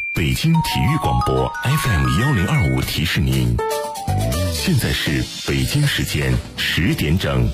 北京体育广播 FM1025提示您，现在是北京时间10点整。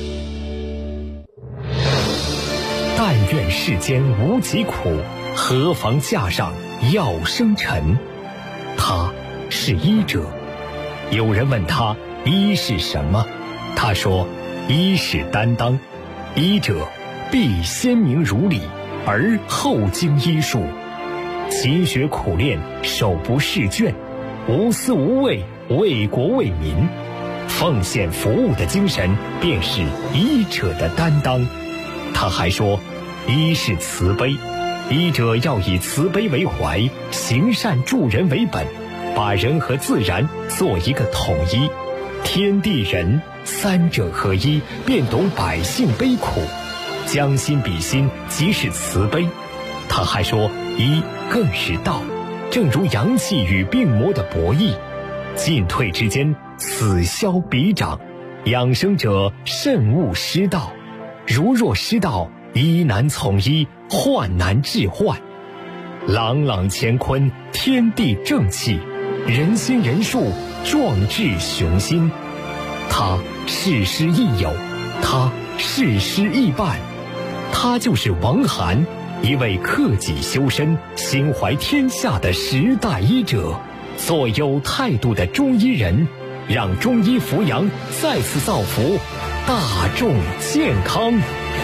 但愿世间无疾苦，何妨架上药生尘。他是医者。有人问他医是什么，他说医是担当，医者必先明如理，而后经医术，勤学苦练，手不释卷，无私无畏，为国为民，奉献服务的精神便是医者的担当。他还说医是慈悲，医者要以慈悲为怀，行善助人为本，把人和自然做一个统一，天地人三者合一，便懂百姓悲苦，将心比心，即是慈悲。他还说医更是道，正如阳气与病魔的博弈，进退之间，此消彼长，养生者慎勿失道，如若失道，医难从医，患难治患。朗朗乾坤，天地正气，人心人术，壮志雄心。他事师亦友，他事师亦伴，他就是王涵，一位克己修身、心怀天下的时代医者，做有态度的中医人，让中医扶阳再次造福大众健康。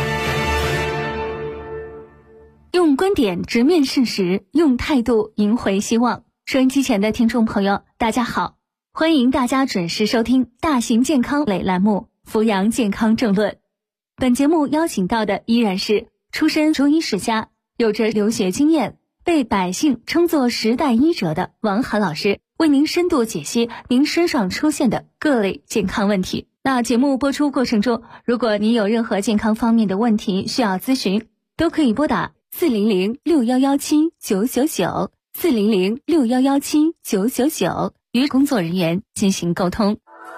用观点直面事实，用态度赢回希望。收音机前的听众朋友，大家好，欢迎大家准时收听大型健康类栏目《扶阳健康政论》。本节目邀请到的依然是出身中医世家，有着留学经验，被百姓称作时代医者的王涵老师，为您深度解析您身上出现的各类健康问题。那节目播出过程中，如果您有任何健康方面的问题需要咨询，都可以拨打400-6117-999，400-6117-999，与工作人员进行沟通。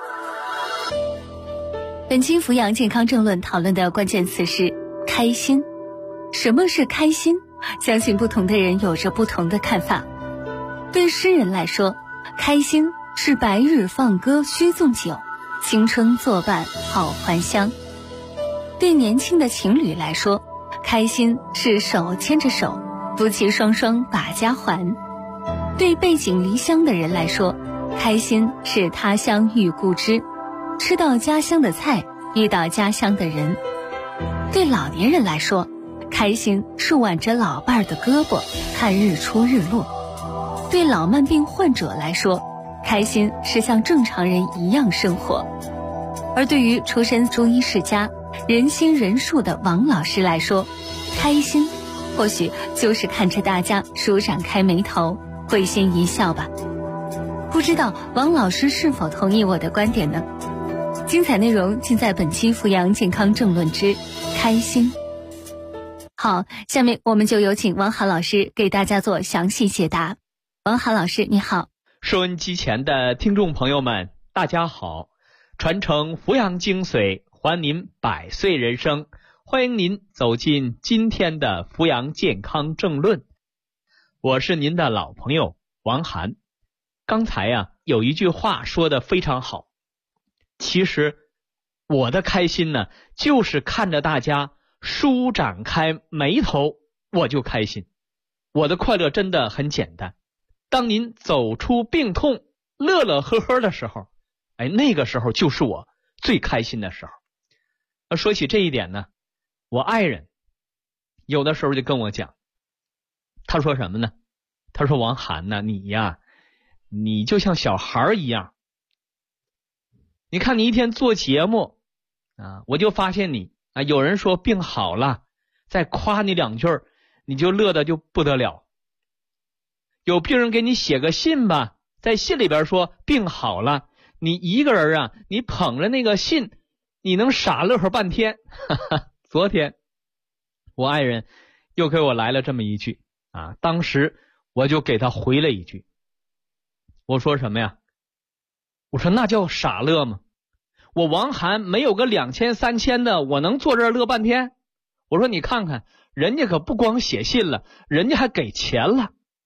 本期扶阳健康政论讨论的关键词是开心。什么是开心？相信不同的人有着不同的看法。对诗人来说，开心是白日放歌须纵酒，青春作伴好还乡。对年轻的情侣来说，开心是手牵着手，夫妻双双把家还。对背井离乡的人来说，开心是他乡遇故知，吃到家乡的菜，遇到家乡的人。对老年人来说，开心是挽着老伴儿的胳膊看日出日落。对老慢病患者来说，开心是像正常人一样生活。而对于出身中医世家、人心人术的王老师来说，开心或许就是看着大家舒展开眉头，会心一笑吧。不知道王老师是否同意我的观点呢？精彩内容尽在本期扶阳健康政论之开心。好，下面我们就有请王涵老师给大家做详细解答。王涵老师你好。 收音机前的听众朋友们大家好，传承扶阳精髓，还您百岁人生，欢迎您走进今天的扶阳健康政论。我是您的老朋友王涵。刚才有一句话说得非常好，其实我的开心呢，就是看着大家舒展开眉头，我就开心。我的快乐真的很简单，当您走出病痛，乐乐呵呵的时候，那个时候就是我最开心的时候。说起这一点呢，我爱人有的时候就跟我讲，他说什么呢？他说王涵呢，你就像小孩一样，你看你一天做节目我就发现你有人说病好了，再夸你两句，你就乐得就不得了。有病人给你写个信吧，在信里边说病好了，你一个人你捧着那个信，你能傻乐呵半天。昨天我爱人又给我来了这么一句当时我就给他回了一句，我说什么呀？我说那叫傻乐吗？我王涵没有个2000、3000的，我能坐这儿乐半天？我说你看看，人家可不光写信了，人家还给钱了，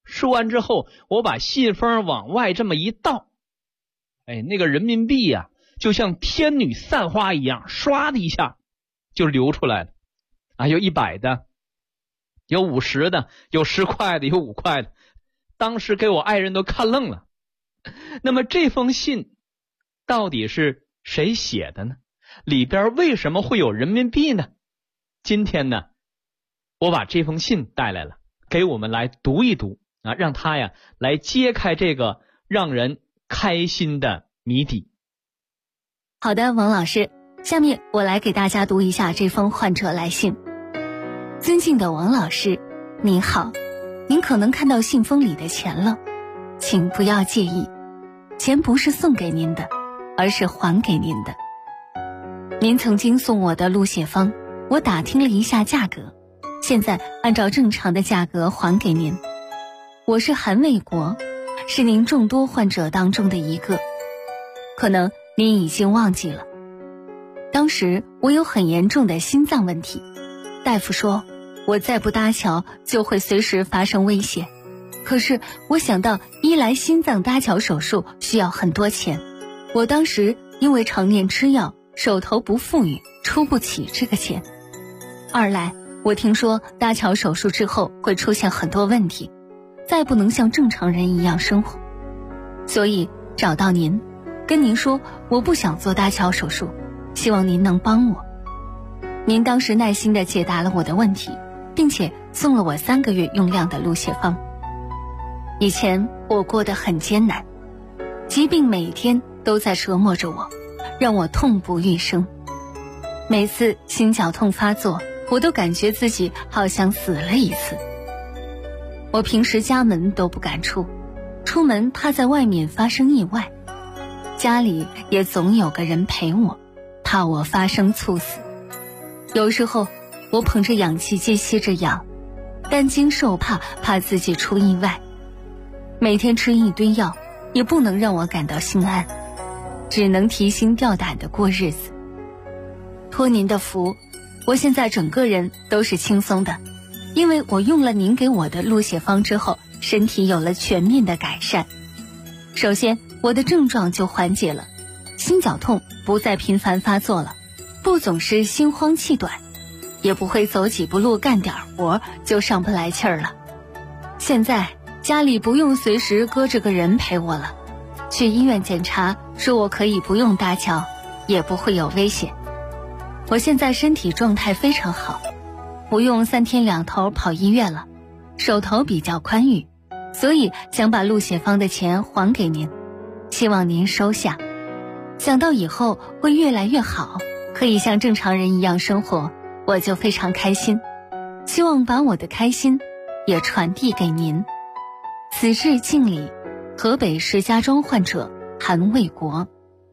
输完之后，我把信封往外这么一倒，那个人民币呀，就像天女散花一样，唰的一下就流出来了啊！有100的，有50的，有10块的，有5块的。当时给我爱人都看愣了。那么这封信到底是谁写的呢？里边为什么会有人民币呢？今天呢，我把这封信带来了，给我们来读一读啊，让他呀来揭开这个让人开心的谜底。 好的，王老师，下面我来给大家读一下这封患者来信。尊敬的王老师，您好，您可能看到信封里的钱了，请不要介意，钱不是送给您的，而是还给您的。您曾经送我的鹿血方，我打听了一下价格，现在按照正常的价格还给您。我是韩卫国，是您众多患者当中的一个，可能您已经忘记了。当时我有很严重的心脏问题，大夫说我再不搭桥就会随时发生危险。可是我想到一来心脏搭桥手术需要很多钱，我当时因为常年吃药，手头不富裕，出不起这个钱。二来我听说搭桥手术之后会出现很多问题，再不能像正常人一样生活，所以找到您，跟您说我不想做搭桥手术，希望您能帮我。您当时耐心地解答了我的问题，并且送了我3个月用量的鹿血方。以前我过得很艰难，疾病每天都在折磨着我，让我痛不欲生。每次心绞痛发作，我都感觉自己好像死了一次。我平时家门都不敢出，出门怕在外面发生意外，家里也总有个人陪我，怕我发生猝死。有时候我捧着氧气机吸着氧，担惊受怕，怕自己出意外。每天吃一堆药，也不能让我感到心安，只能提心吊胆地过日子。托您的福，我现在整个人都是轻松的，因为我用了您给我的鹿血方之后，身体有了全面的改善。首先，我的症状就缓解了，心绞痛不再频繁发作了，不总是心慌气短，也不会走几步路干点活就上不来气儿了。现在家里不用随时搁着个人陪我了，去医院检查说我可以不用搭桥，也不会有危险。我现在身体状态非常好，不用3天2头跑医院了，手头比较宽裕，所以想把鹿血方的钱还给您，希望您收下。想到以后会越来越好，可以像正常人一样生活，我就非常开心，希望把我的开心也传递给您。此致敬礼，河北石家庄患者韩卫国。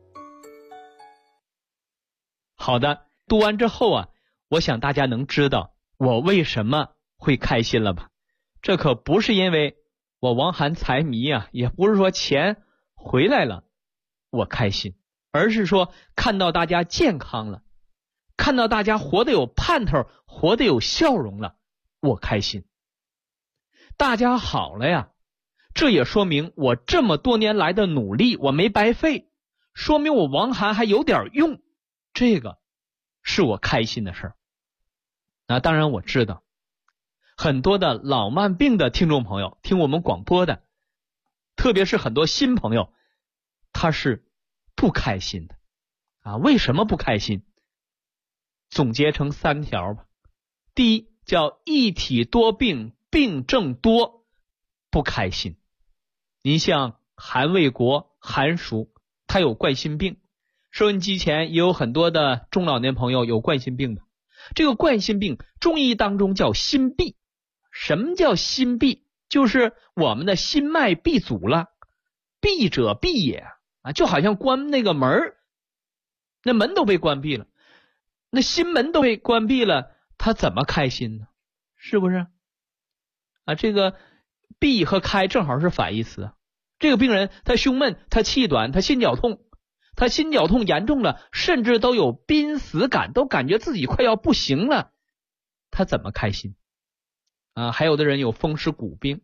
好的，读完之后啊，我想大家能知道我为什么会开心了吧？这可不是因为我王涵财迷啊，也不是说钱回来了我开心，而是说看到大家健康了，看到大家活得有盼头，活得有笑容了，我开心。大家好了呀，这也说明我这么多年来的努力我没白费，说明我王涵还有点用，这个是我开心的事儿。那当然我知道很多的老慢病的听众朋友，听我们广播的，特别是很多新朋友，他是不开心的啊。为什么不开心？总结成3条吧。第一，叫一体多病，病症多，不开心。您像韩卫国韩叔，他有冠心病，收音机前也有很多的中老年朋友有冠心病的。这个冠心病中医当中叫心闭。什么叫心闭？就是我们的心脉闭阻了，闭者闭也啊，就好像关那个门，那门都被关闭了，那心门都被关闭了，他怎么开心呢？是不是啊？这个闭和开正好是反义词。这个病人他胸闷，他气短，他心绞痛，他心绞痛严重了，甚至都有濒死感，都感觉自己快要不行了，他怎么开心啊？还有的人有风湿骨病，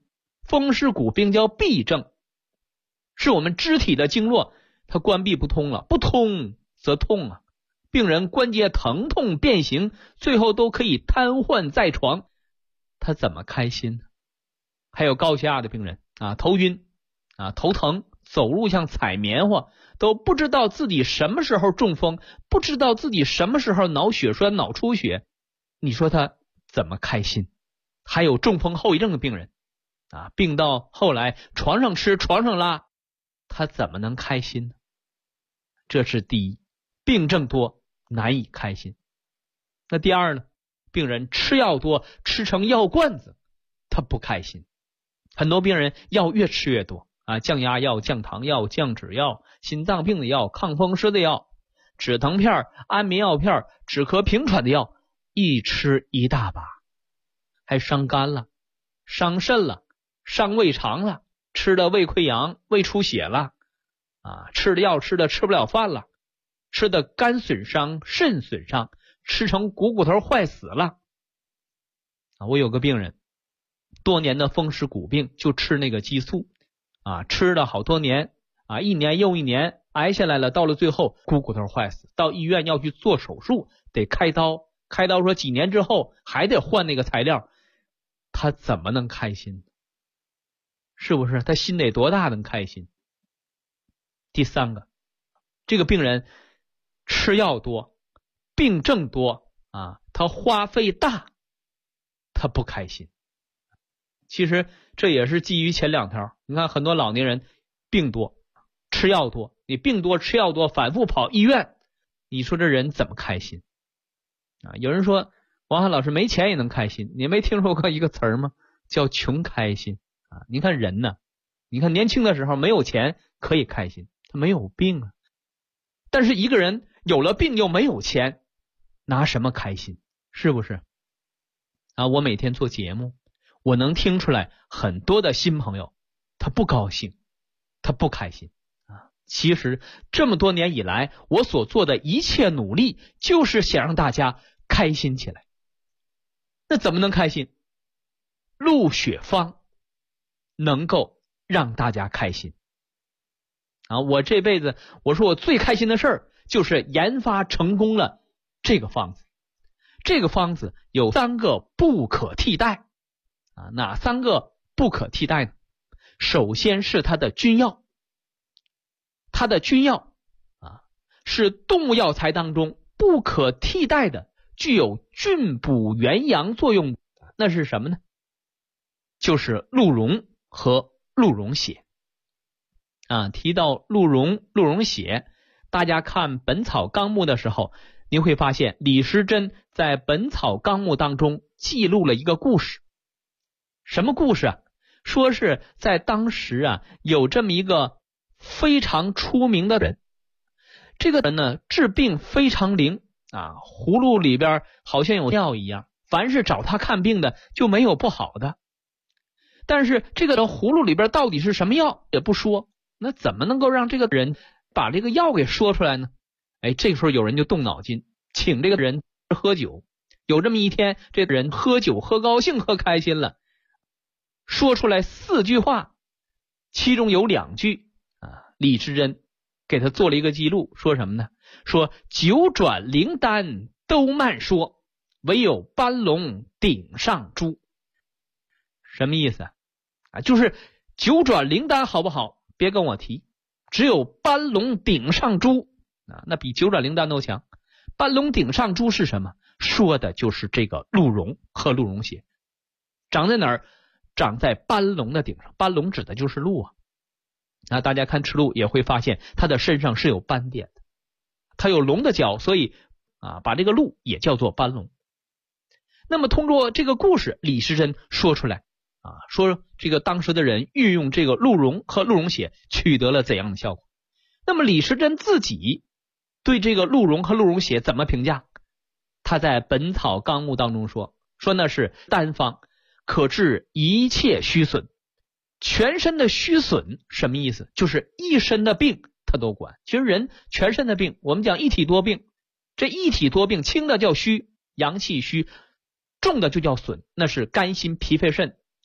风湿骨病叫痹症，是我们肢体的经络它关闭不通了，不通则痛啊，病人关节疼痛变形，最后都可以瘫痪在床，他怎么开心呢？还有高血压的病人啊，头晕啊，头疼，走路像踩棉花，都不知道自己什么时候中风，不知道自己什么时候脑血栓脑出血，你说他怎么开心？还有中风后遗症的病人啊，病到后来床上吃床上拉，他怎么能开心呢？这是第一，病症多难以开心。那第二呢，病人吃药多，吃成药罐子，他不开心。很多病人药越吃越多啊，降压药、降糖药、降脂药、心脏病的药、抗风湿的药、止疼片、安眠药片、止咳平喘的药，一吃一大把，还伤肝了，伤肾了，伤胃肠了，吃的胃溃疡、胃出血了啊，吃的药吃的吃不了饭了，吃的肝损伤、肾损伤，吃成骨头坏死了啊！我有个病人，多年的风湿骨病，就吃那个激素啊，吃了好多年啊，一年又一年，挨下来了，到了最后骨头坏死，到医院要去做手术，得开刀，开刀说几年之后还得换那个材料，他怎么能开心？是不是？他心得多大能开心？第三个，这个病人吃药多，病症多啊，他花费大，他不开心。其实这也是基于前两条。你看很多老年人病多，吃药多，你病多吃药多，反复跑医院，你说这人怎么开心啊？有人说王翰老师没钱也能开心，你没听说过一个词儿吗？叫穷开心啊！你看人呢，你看年轻的时候没有钱可以开心，他没有病啊。但是一个人有了病又没有钱，拿什么开心？是不是啊？我每天做节目，我能听出来很多的新朋友他不高兴，他不开心啊。其实这么多年以来，我所做的一切努力就是想让大家开心起来。那怎么能开心？鹿血方能够让大家开心啊！我这辈子我说我最开心的事儿就是研发成功了这个方子。这个方子有3个不可替代啊，哪3个不可替代呢？首先是它的君药，它的君药啊是动物药材当中不可替代的，具有菌补元阳作用，那是什么呢？就是鹿茸和鹿茸血啊。提到鹿茸、鹿茸血，大家看《本草纲目》的时候，您会发现李时珍在《本草纲目》当中记录了一个故事。什么故事啊？说是在当时啊，有这么一个非常出名的人，这个人呢治病非常灵啊，葫芦里边好像有药一样，凡是找他看病的就没有不好的。但是这个葫芦里边到底是什么药也不说，那怎么能够让这个人把这个药给说出来呢？哎，这个时候有人就动脑筋，请这个人喝酒。有这么一天，这个人喝酒喝高兴喝开心了，说出来4句话，其中有2句啊，李时珍给他做了一个记录，说什么呢？说九转灵丹都慢说，唯有斑龙顶上珠。什么意思啊？就是九转灵丹好不好别跟我提，只有斑龙顶上珠啊，那比九转灵丹都强。斑龙顶上珠是什么？说的就是这个鹿茸和鹿茸血。长在哪儿？长在斑龙的顶上，斑龙指的就是鹿啊。那大家看赤鹿也会发现它的身上是有斑点的，它有龙的角，所以啊，把这个鹿也叫做斑龙。那么通过这个故事，李时珍说出来啊，说这个当时的人运用这个鹿茸和鹿茸血取得了怎样的效果。那么李时珍自己对这个鹿茸和鹿茸血怎么评价？他在《本草纲目》当中说那是单方，可治一切虚损。全身的虚损什么意思？就是一身的病他都管。其实人全身的病，我们讲一体多病，这一体多病，轻的叫虚，阳气虚，重的就叫损，那是肝心脾肺肾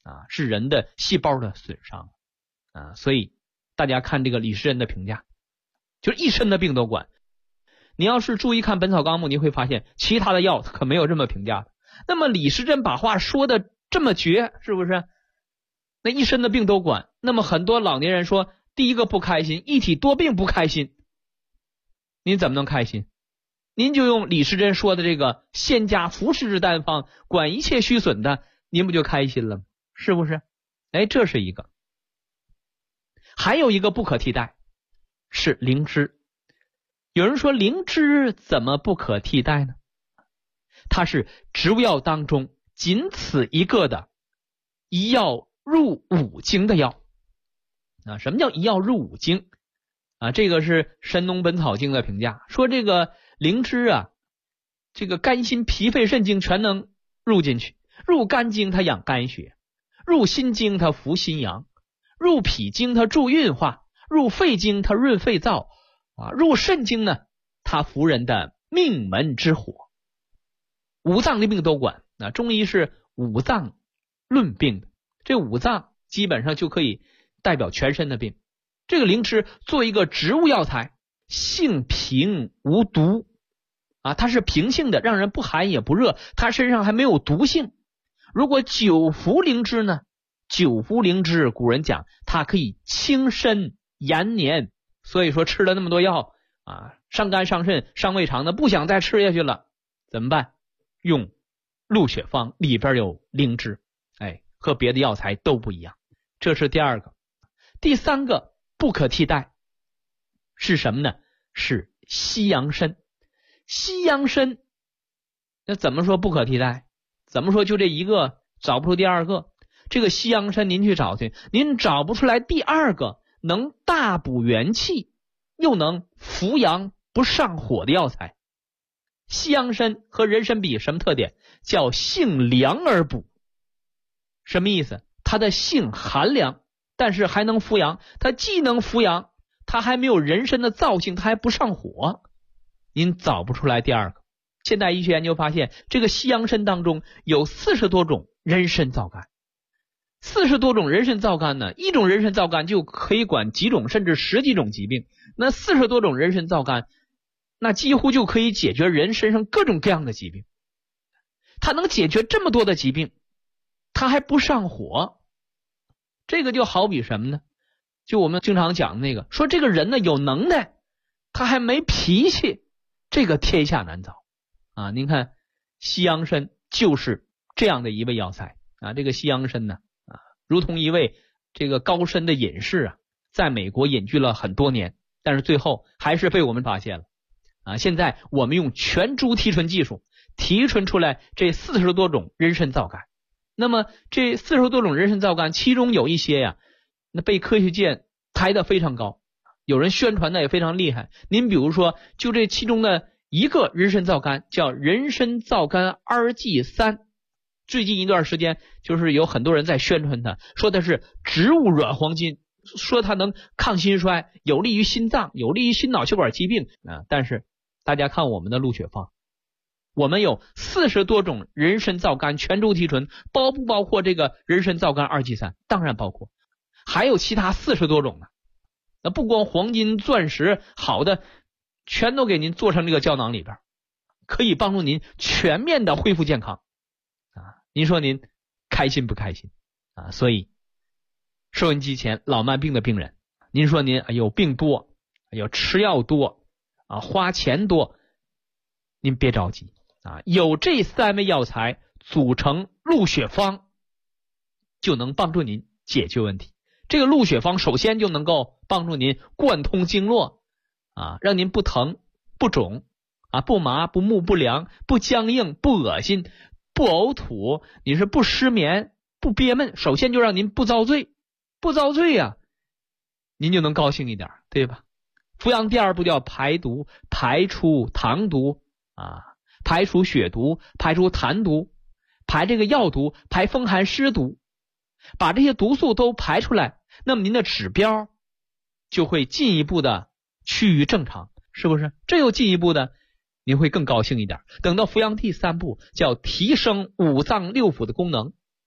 啊，是人的细胞的损伤啊。所以大家看这个李时珍的评价，就是一身的病都管。你要是注意看《本草纲目》，你会发现其他的药可没有这么评价的。那么李时珍把话说的这么绝，是不是？那一身的病都管。那么很多老年人说，第一个不开心，一体多病不开心，您怎么能开心？您就用李时珍说的这个仙家服食之丹方，管一切虚损的，您不就开心了吗？是不是？哎，这是一个。还有一个不可替代是灵芝。有人说灵芝怎么不可替代呢？它是植物药当中仅此一个的一药入五经的药啊。什么叫一药入五经啊？这个是《神农本草经》的评价，说这个灵芝啊，这个肝心脾肺肾经全能入进去。入肝经它养肝血，入心经它扶心阳，入脾经它助运化，入肺经它润肺燥啊，入肾经呢它扶人的命门之火。五脏的病都管啊，中医是五脏论病的，这五脏基本上就可以代表全身的病。这个灵芝作为一个植物药材，性平无毒啊，它是平性的，让人不寒也不热，它身上还没有毒性。如果久服灵芝呢，久服灵芝古人讲它可以清身延年，所以说吃了那么多药啊，伤肝伤肾伤胃肠的，不想再吃下去了，怎么办？用鹿血方，里边有灵芝，哎，和别的药材都不一样。这是第二个。第三个不可替代是什么呢？是西洋参。西洋参那怎么说不可替代？怎么说就这一个，找不出第二个？这个西洋参您去找去，您找不出来第二个能大补元气又能扶阳不上火的药材。西洋参和人参比什么特点？叫性凉而补。什么意思？它的性寒凉，但是还能扶阳。它既能扶阳，它还没有人参的燥性，它还不上火。您找不出来第二个。现代医学研究发现，这个西洋参当中有40多种人参皂苷。40多种人参皂苷呢，一种人参皂苷就可以管几种甚至10几种疾病。那40多种人参皂苷，那几乎就可以解决人身上各种各样的疾病。它能解决这么多的疾病，它还不上火。这个就好比什么呢？就我们经常讲的那个，说这个人呢有能耐，他还没脾气，这个天下难找啊！您看西洋参就是这样的一味药材啊。这个西洋参呢啊，如同一位这个高深的隐士啊，在美国隐居了很多年，但是最后还是被我们发现了啊。现在我们用全株提纯技术提纯出来这40多种人参皂苷。那么这40多种人参皂苷，其中有一些呀，那被科学界抬得非常高，有人宣传的也非常厉害。您比如说，就这其中的一个人参皂苷叫人参皂苷2G3，最近一段时间就是有很多人在宣传它，说它是植物软黄金，说它能抗心衰，有利于心脏，有利于心脑血管疾病啊。但是大家看我们的鹿血方，我们有40多种人参皂苷全株提纯，包不包括这个人参皂苷2G3？当然包括，还有其他40多种呢。那不光黄金钻石好的全都给您做成这个胶囊里边，可以帮助您全面的恢复健康啊！您说您开心不开心啊？所以收音机前老慢病的病人，您说您有病多，有吃药多啊，花钱多，您别着急啊，有这3味药材组成鹿血方，就能帮助您解决问题。这个鹿血方首先就能够帮助您贯通经络啊，让您不疼不肿啊，不麻不木不凉不僵硬不恶心不呕吐，你是不失眠不憋闷，首先就让您不遭罪。不遭罪啊，您就能高兴一点，对吧？扶阳第2步叫排毒，排出糖毒啊，排除血毒，排除痰毒，排这个药毒，排风寒湿毒，把这些毒素都排出来，那么您的指标就会进一步的趋于正常，是不是？这又进一步的您会更高兴一点。等到扶阳第3步叫提升5脏6腑的功能，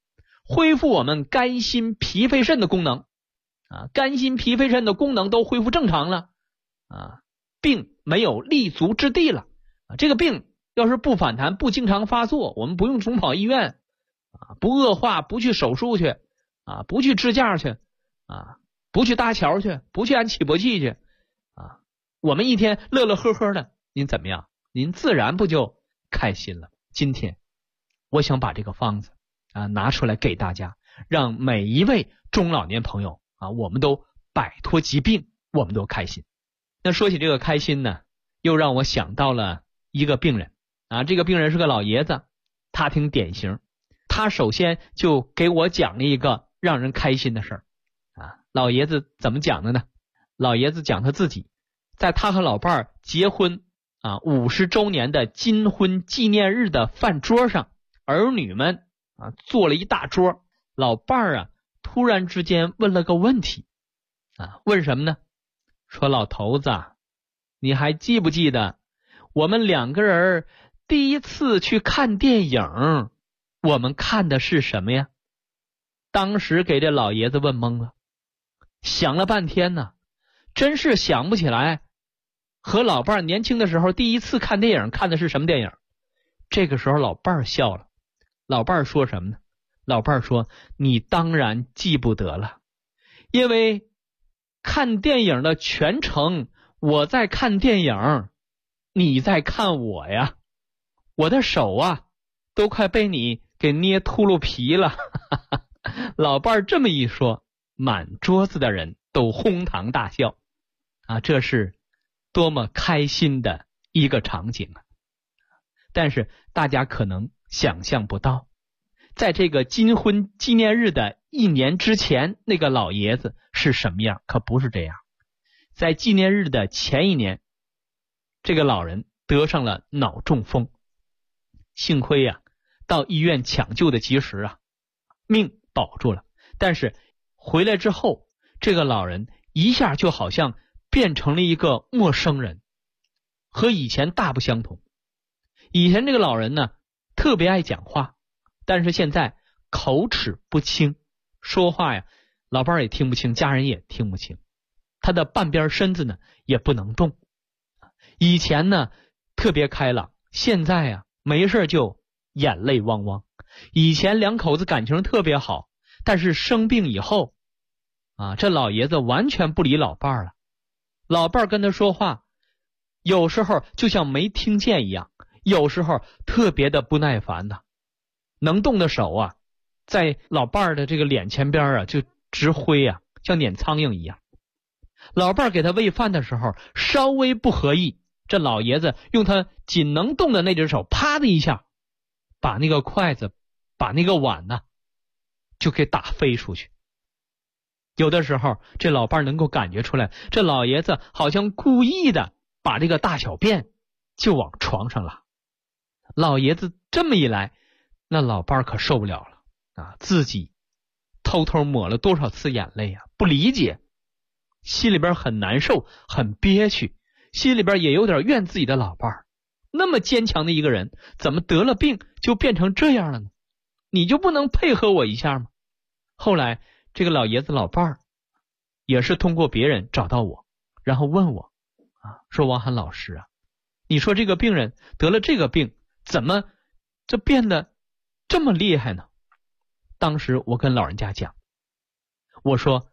恢复我们肝心脾肺肾的功能啊，肝心脾肺肾的功能都恢复正常了啊，病没有立足之地了啊。这个病要是不反弹，不经常发作，我们不用总跑医院啊，不恶化，不去手术去啊，不去支架去啊，不去搭桥去，不去安起搏器去啊，我们一天乐乐呵呵的，您怎么样？您自然不就开心了？今天我想把这个方子啊拿出来给大家，让每一位中老年朋友啊，我们都摆脱疾病，我们都开心。那说起这个开心呢，又让我想到了一个病人啊，这个病人是个老爷子，他挺典型。他首先就给我讲了一个让人开心的事儿啊。老爷子怎么讲的呢？老爷子讲他自己在他和老伴儿结婚啊50周年的金婚纪念日的饭桌上，儿女们啊坐了一大桌，老伴儿啊突然之间问了个问题啊，问什么呢？说老头子，你还记不记得我们两个人第一次去看电影，我们看的是什么呀？当时给这老爷子问懵了，想了半天呢，真是想不起来和老伴儿年轻的时候第一次看电影看的是什么电影。这个时候老伴儿笑了，老伴儿说什么呢？老伴儿说，你当然记不得了，因为看电影的全程我在看电影，你在看我呀，我的手啊都快被你给捏秃噜皮了。老伴儿这么一说，满桌子的人都哄堂大笑啊，这是多么开心的一个场景啊！但是大家可能想象不到，在这个金婚纪念日的1年之前，那个老爷子是什么样，可不是这样。在纪念日的前1年，这个老人得上了脑中风，幸亏呀到医院抢救的及时啊，命保住了。但是回来之后，这个老人一下就好像变成了一个陌生人，和以前大不相同。以前这个老人呢特别爱讲话，但是现在口齿不清，说话呀老伴儿也听不清，家人也听不清，他的半边身子呢也不能动。以前呢特别开朗，现在呀没事就眼泪汪汪。以前两口子感情特别好，但是生病以后啊，这老爷子完全不理老伴儿了。老伴儿跟他说话，有时候就像没听见一样，有时候特别的不耐烦的，能动的手啊在老伴儿的这个脸前边啊就直挥啊，像撵苍蝇一样。老伴儿给他喂饭的时候稍微不合意，这老爷子用他仅能动的那只手啪的一下把那个筷子把那个碗呢就给打飞出去。有的时候这老伴儿能够感觉出来，这老爷子好像故意的把这个大小便就往床上拉。老爷子这么一来，那老伴儿可受不了了啊，自己偷偷抹了多少次眼泪啊，不理解，心里边很难受，很憋屈，心里边也有点怨自己的老伴儿。那么坚强的一个人，怎么得了病就变成这样了呢？你就不能配合我一下吗？后来这个老爷子老伴儿也是通过别人找到我，然后问我啊，说王涵老师啊，你说这个病人得了这个病，怎么这变得这么厉害呢？当时我跟老人家讲，我说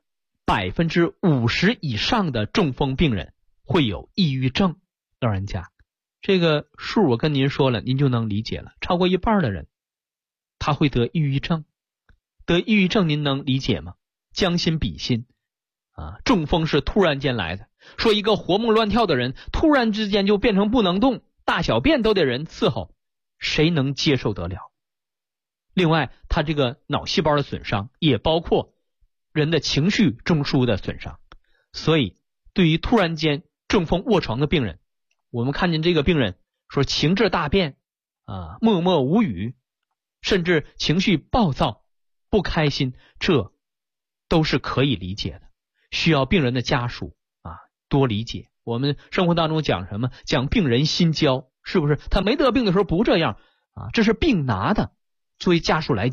50%以上的中风病人会有抑郁症。老人家，这个数我跟您说了，您就能理解了，超过1半的人他会得抑郁症。得抑郁症您能理解吗？将心比心啊，中风是突然间来的，说一个活蹦乱跳的人突然之间就变成不能动，大小便都得人伺候，谁能接受得了？另外他这个脑细胞的损伤也包括人的情绪中枢的损伤，所以对于突然间中风卧床的病人，我们看见这个病人说情志大变啊，默默无语，甚至情绪暴躁不开心，这都是可以理解的，需要病人的家属啊多理解。我们生活当中讲什么？讲病人心焦，是不是？他没得病的时候不这样啊，这是病拿的。作为家属来讲，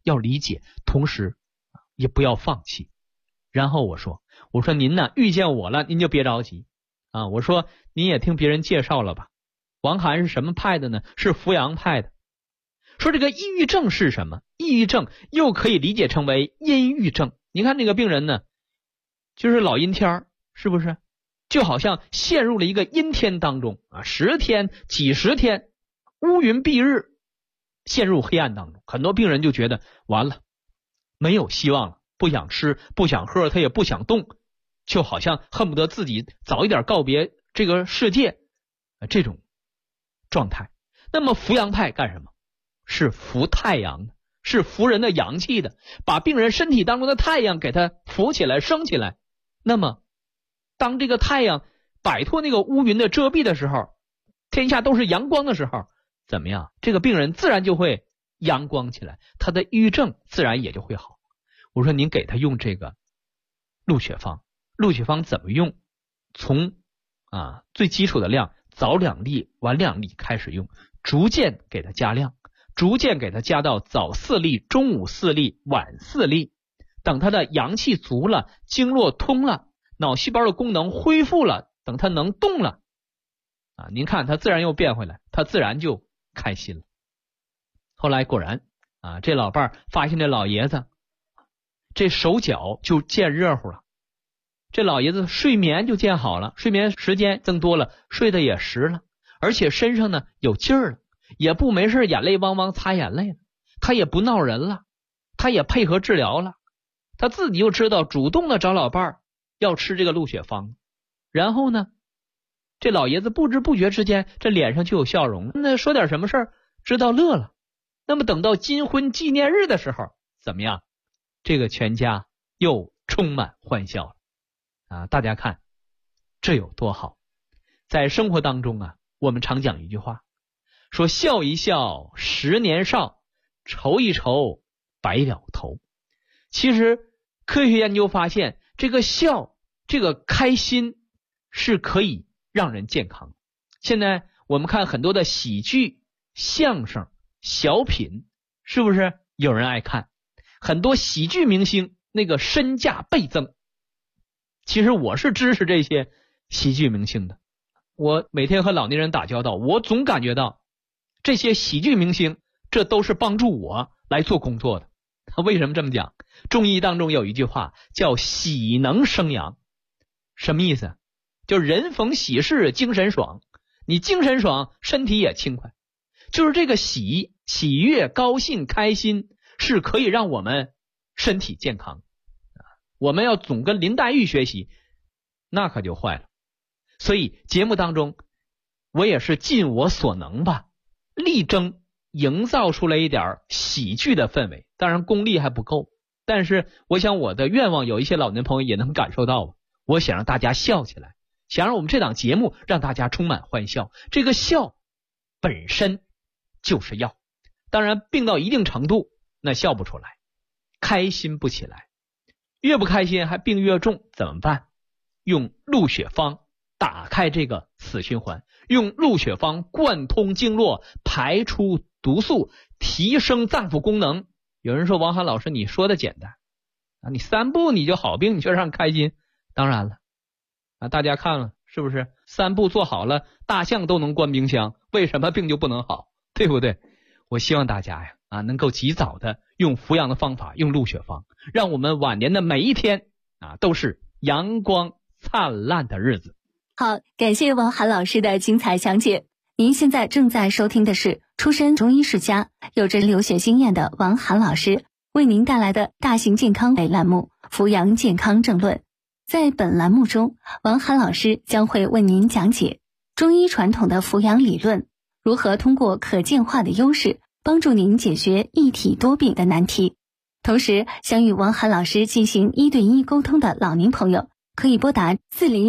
要理解，同时也不要放弃。然后我说您呢遇见我了您就别着急啊，我说您也听别人介绍了吧，王涵是什么派的呢？是扶阳派的。说这个抑郁症是什么？抑郁症又可以理解成为阴郁症。你看这个病人呢，就是老阴天，是不是？就好像陷入了一个阴天当中啊，10天、几十天，乌云蔽日，陷入黑暗当中。很多病人就觉得完了，没有希望了，不想吃，不想喝，他也不想动，就好像恨不得自己早一点告别这个世界，这种状态。那么扶阳派干什么？是扶太阳的，是扶人的阳气的，把病人身体当中的太阳给他扶起来升起来。那么当这个太阳摆脱那个乌云的遮蔽的时候，天下都是阳光的时候，怎么样？这个病人自然就会阳光起来，他的抑郁症自然也就会好。我说您给他用这个鹿血方，鹿血方怎么用？从最基础的量，早2粒晚2粒开始用，逐渐给他加量，逐渐给他加到早4粒、中午4粒、晚4粒。等他的阳气足了，经络通了，脑细胞的功能恢复了，等他能动了您看他自然又变回来，他自然就开心了。后来果然这老伴儿发现这老爷子这手脚就见热乎了，这老爷子睡眠就见好了，睡眠时间增多了，睡得也实了，而且身上呢有劲儿了，也不没事眼泪汪汪擦眼泪了，他也不闹人了，他也配合治疗了，他自己就知道主动的找老伴儿要吃这个鹿血方。然后呢，这老爷子不知不觉之间这脸上就有笑容，那说点什么事儿知道乐了。那么等到金婚纪念日的时候怎么样？这个全家又充满欢笑了大家看这有多好。在生活当中我们常讲一句话，说笑一笑10年少，愁一愁白了头。其实科学研究发现，这个笑，这个开心是可以让人健康。现在我们看很多的喜剧、相声、小品，是不是有人爱看？很多喜剧明星那个身价倍增。其实我是支持这些喜剧明星的，我每天和老年人打交道，我总感觉到这些喜剧明星这都是帮助我来做工作的。为什么这么讲？中医当中有一句话叫喜能生阳，什么意思？就人逢喜事精神爽，你精神爽身体也轻快。就是这个喜悦、高兴、开心是可以让我们身体健康。我们要总跟林黛玉学习，那可就坏了。所以节目当中我也是尽我所能吧，力争营造出来一点喜剧的氛围。当然功力还不够，但是我想我的愿望有一些老年朋友也能感受到，我想让大家笑起来，想让我们这档节目让大家充满欢笑。这个笑本身就是药，当然病到一定程度那笑不出来，开心不起来，越不开心还病越重，怎么办？用鹿血方打开这个死循环，用鹿血方贯通经络，排出毒素，提升脏腑功能。有人说王涵老师你说的简单你3步你就好病，你却让开心。当然了大家看了是不是3步做好了，大象都能关冰箱，为什么病就不能好？对不对？我希望大家能够及早的用扶阳的方法，用鹿血方，让我们晚年的每一天都是阳光灿烂的日子。 好，感谢王涵老师的精彩讲解。您现在正在收听的是出身中医世家、有着留学经验的王涵老师为您带来的大型健康类栏目《扶阳健康政论》。在本栏目中，王涵老师将会为您讲解中医传统的扶阳理论，如何通过可见化的优势帮助您解决一体多病的难题。同时，想与王涵老师进行1对1沟通的老年朋友，可以拨打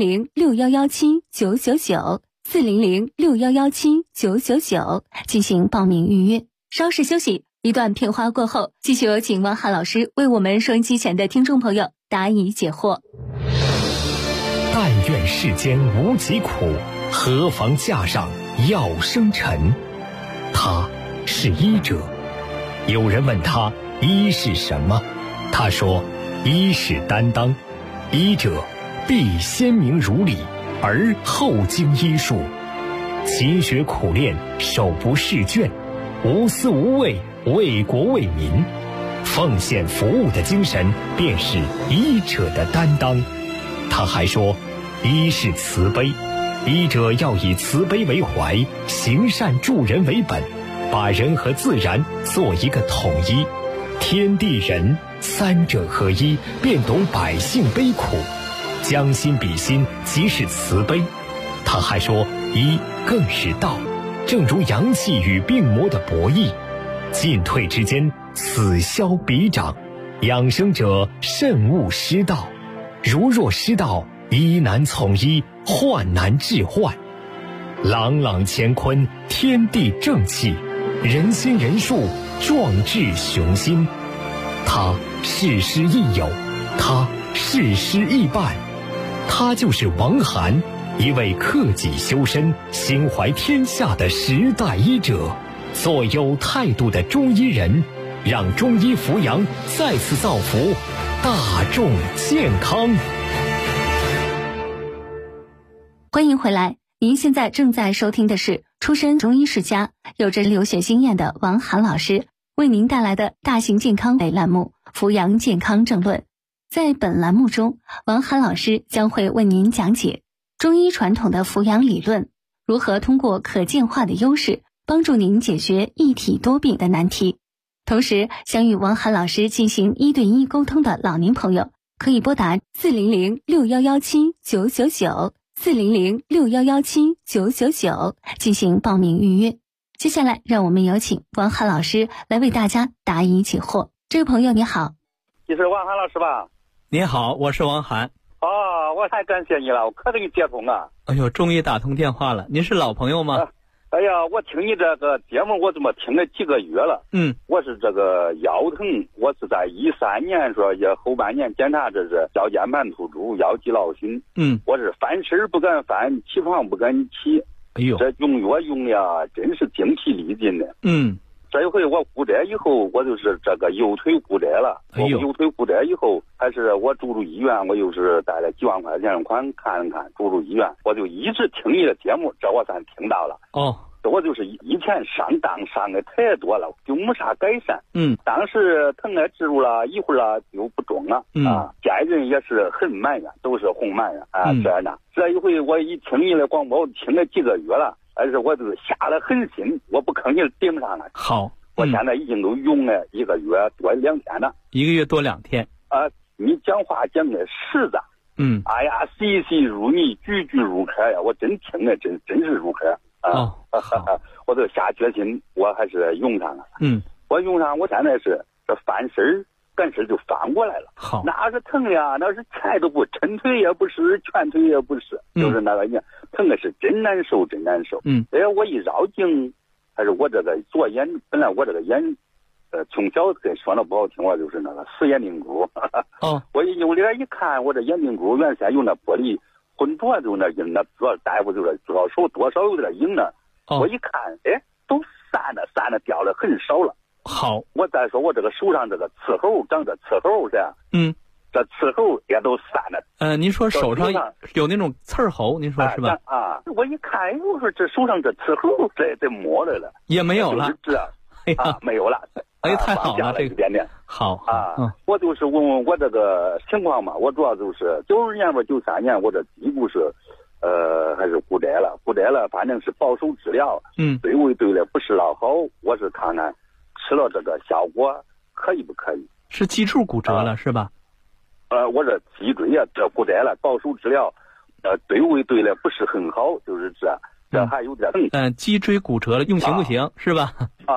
400-6117-999 400-6117-999进行报名预约。稍事休息，一段片花过后，继续有请王涵老师为我们收音机前的听众朋友答疑解惑。 但愿世间无疾苦，何妨架上药生尘。他是医者，有人问他医是什么？他说，医是担当，医者必先明如理，而后经医术，勤学苦练，手不释卷，无私无畏，为国为民，奉献服务的精神便是医者的担当。他还说，医是慈悲，医者要以慈悲为怀，行善助人为本，把人和自然做一个统一，天地人三者合一，便懂百姓悲苦，将心比心，即是慈悲。他还说，医更是道，正如阳气与病魔的博弈，进退之间，此消彼长，养生者慎勿失道，如若失道，医难从医，患难治患。朗朗乾坤，天地正气，人心人术，壮志雄心。他事师亦友，他事师亦伴，他就是王涵，一位克己修身、心怀天下的时代医者，做有态度的中医人，让中医扶阳再次造福大众健康。 欢迎回来，您现在正在收听的是出身中医世家、有着留学经验的王涵老师为您带来的大型健康类栏目《扶阳健康政论》。在本栏目中，王涵老师将会为您讲解中医传统的扶阳理论，如何通过可见化的优势帮助您解决一体多病的难题。同时，想与王涵老师进行1对1沟通的老年朋友，可以拨打400-6117-999，400-6117-999进行报名预约。接下来，让我们有请王涵老师来为大家答疑解惑。这位朋友你好。 你是王涵老师吧？ 您好，我是王涵。 我太感谢你了，我可给你接通啊。 哎呦，终于打通电话了。您是老朋友吗？ 哎呀，我听你这个节目，我这么听了几个月了。我是这个腰疼，我是在13年说也后半年检查，这是腰间盘突出、腰肌劳损。我是翻身不敢翻，起床不敢起。哎呦，这用药用的真是精疲力尽的。这一回我骨折以后，我就是这个右腿骨折了。右腿骨折以后，还是我住医院，我又是带了几万块钱款看住医院，我就一直听你的节目，这我算听到了。我就是以前上当上的太多了，就没啥改善。当时疼了治住了一会儿了就不中了。家人也是很埋怨，都是哄埋怨这样的。这一回我一听你的广播，我听了几个月了。但是我就是下了狠心，我不吭气顶上了。好，我现在已经都用了1个月多2天了。1个月多2天。你讲话讲的实在。哎呀，细细入腻，句句入壳呀！我真听了，真是入壳啊！我就下决心，我还是用上了。我用上，我现在是这翻身干事就翻过来了。好，那是疼呀，那是菜都不，抻腿也不是，拳腿也不是，就是那个疼的是真难受，真难受。我一绕颈，还是我这个左眼，本来我这个眼，从小跟说的不好听话，就是那个死眼睛骨。我一用脸一看，我这眼睛骨原先用那玻璃混浊，就那硬，那主要大夫就是主要手多少有点硬了。我一看，都散了，掉了很少了。好，我再说我这个手上这个刺猴，长着刺猴是吧？这刺猴也都散了。 您说手上有那种刺猴，您说是吧？ 我一看，我说这手上这刺猴这没了了， 也没有了。 没有了。 太好了，这个点点好我就是问问我这个情况嘛，我主要就是92年吧，93年我这第一步是还是骨折了，反正是保守治疗。对胃对了不是老好，我是看看吃了这个效果可以不可以？ 是脊柱骨折了是吧？ 我这脊椎呀这骨折了，保守治疗，对胃对了不是很好，就是这还有点脊椎骨折了，用行不行是吧？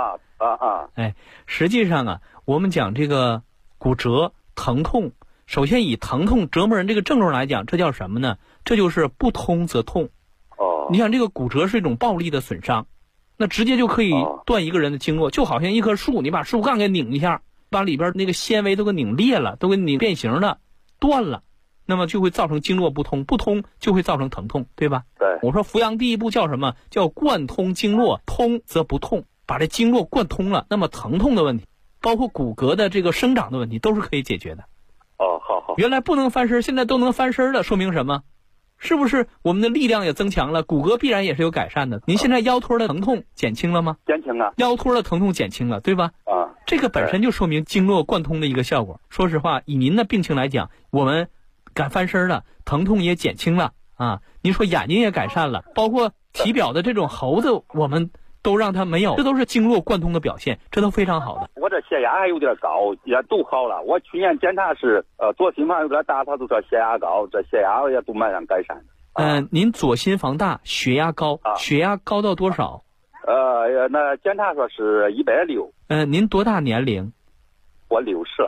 实际上我们讲这个骨折疼痛，首先以疼痛折磨人这个症状来讲，这叫什么呢？这就是不通则痛。你想这个骨折是一种暴力的损伤，那直接就可以断一个人的经络，就好像一棵树，你把树干给拧一下，把里边那个纤维都给拧裂了，都给拧变形了，断了，那么就会造成经络不通，不通就会造成疼痛，对吧？ 对。 我说扶阳第一步叫什么？叫贯通经络，通则不痛，把这经络贯通了，那么疼痛的问题包括骨骼的这个生长的问题都是可以解决的。 哦，好。 原来不能翻身，现在都能翻身了，说明什么？是不是我们的力量也增强了，骨骼必然也是有改善的？您现在腰托的疼痛减轻了吗？ 减轻了。 腰托的疼痛减轻了，对吧？ 啊， 这个本身就说明经络贯通的一个效果。说实话，以您的病情来讲，我们敢翻身了，疼痛也减轻了啊。您说眼睛也改善了，包括体表的这种猴子，我们都让它没有，这都是经络贯通的表现，这都非常好的。 我这血压还有点高，也都好了。我去年检查是左心房有点大，他就说血压高，这血压也都慢慢改善。 您左心房大，血压高，血压高到多少？ 那检查说是160。 您多大年龄？ 我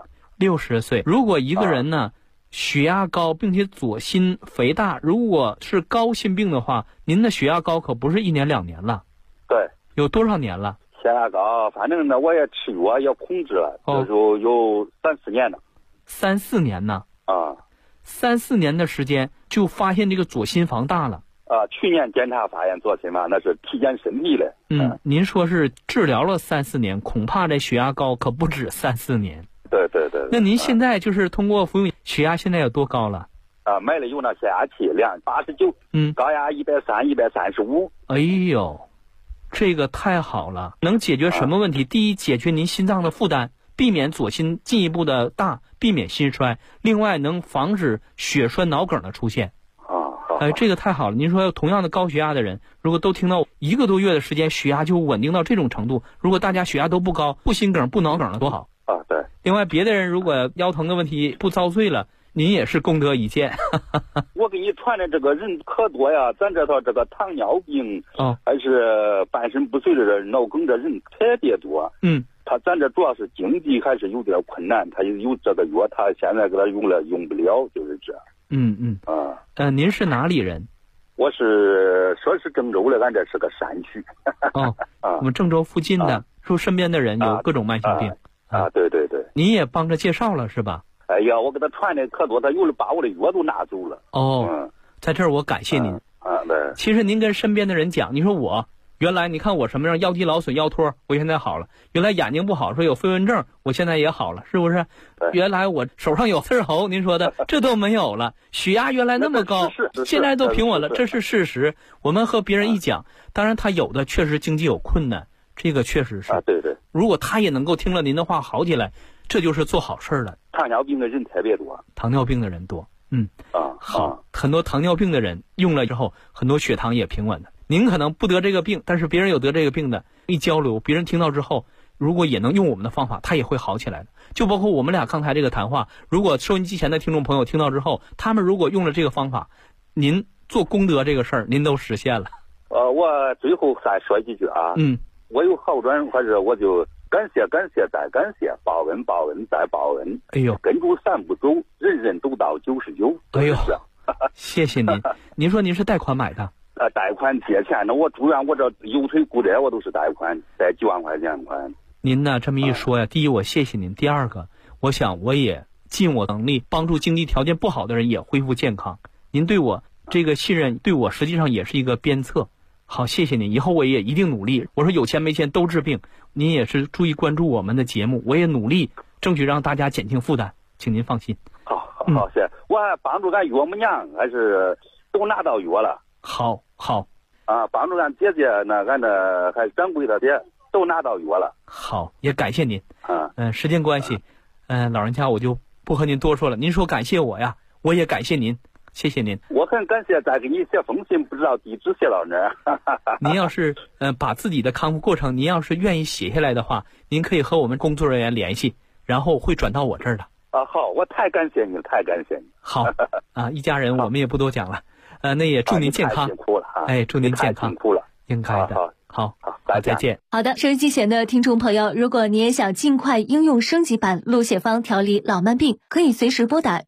60 岁。如果一个人呢，血压高，并且左心肥大，如果是高心病的话，您的血压高可不是1年2年了。 对。 有多少年了？ 血压高，反正呢，我也吃药也控制了，就是有3、4年了。 3、4年呢？ 啊。 3、4年的时间就发现这个左心房大了。 去年检查发现左心房，那是体检身体的。 您说是治疗了3、4年，恐怕这血压高可不止3、4年。 对。 那您现在就是通过服用血压现在有多高了？ 买了有那血压器，量89，高压130、135。 哎呦，这个太好了，能解决什么问题？第一，解决您心脏的负担，避免左心进一步的大，避免心衰。另外，能防止血栓脑梗的出现。这个太好了。您说同样的高血压的人，如果都听到1个多月的时间血压就稳定到这种程度，如果大家血压都不高，不心梗不脑梗了多好啊！对。 另外，别的人如果腰疼的问题不遭罪了，您也是功德一件。 我给你传的这个人可多呀，咱这套这个糖尿病还是半身不遂的人、脑梗的人特别多。咱这主要是经济还是有点困难，他有这个药，他现在给他用不了，就是这。 您是哪里人？ 我是郑州的，俺这是个山区。 我们郑州附近的，说身边的人有各种慢性病。 对。 您也帮着介绍了是吧？ 哎呀，我给他传的可多，他有的把我的药都拿走了。 在这儿我感谢您。 对。 其实您跟身边的人讲，你说我原来你看我什么样，腰肌劳损、腰托，我现在好了。原来眼睛不好，说有飞蚊症，我现在也好了，是不是？原来我手上有刺猴，您说的这都没有了。血压原来那么高，现在都平稳了，这是事实。我们和别人一讲，当然他有的确实经济有困难，这个确实是。 对。 如果他也能够听了您的话好起来，这就是做好事了。 糖尿病的人特别多。 糖尿病的人多。好，很多糖尿病的人用了之后，很多血糖也平稳的。您可能不得这个病，但是别人有得这个病的，一交流，别人听到之后，如果也能用我们的方法，他也会好起来的。就包括我们俩刚才这个谈话，如果收音机前的听众朋友听到之后，他们如果用了这个方法，您做功德这个事儿，您都实现了。 我最后再说几句啊。我有好转，或者我就感谢再感谢，报恩再报恩。 哎呦， 跟住3步走，人人都到99。 哎呦，谢谢您。您说您是贷款买的？ 贷款借钱呢，我住院，我这右腿骨折，我都是贷款，贷几万块钱。 您呢这么一说呀，第一我谢谢您，第二个，我想我也尽我能力帮助经济条件不好的人也恢复健康。您对我这个信任，对我实际上也是一个鞭策。好，谢谢您，以后我也一定努力。我说有钱没钱都治病，您也是注意关注我们的节目，我也努力争取让大家减轻负担，请您放心。 好，谢谢。我还帮助俺岳母娘，还是都拿到药了。 好。 帮助俺姐姐呢，俺的还掌柜的爹都拿到药了。 好，也感谢您。时间关系，老人家我就不和您多说了。您说感谢我呀，我也感谢您，谢谢您。 我很感谢，再给你写封信，不知道地址写到哪儿。 您要是把自己的康复过程，您要是愿意写下来的话，您可以和我们工作人员联系，然后会转到我这儿的。 好，我太感谢你了，太感谢你。 好一家人我们也不多讲了。那也祝您健康。祝您健康。 辛苦了， 应该的。好，再见。 好的，收音机前的听众朋友，如果你也想尽快应用升级版鹿血芳调理老慢病，可以随时拨打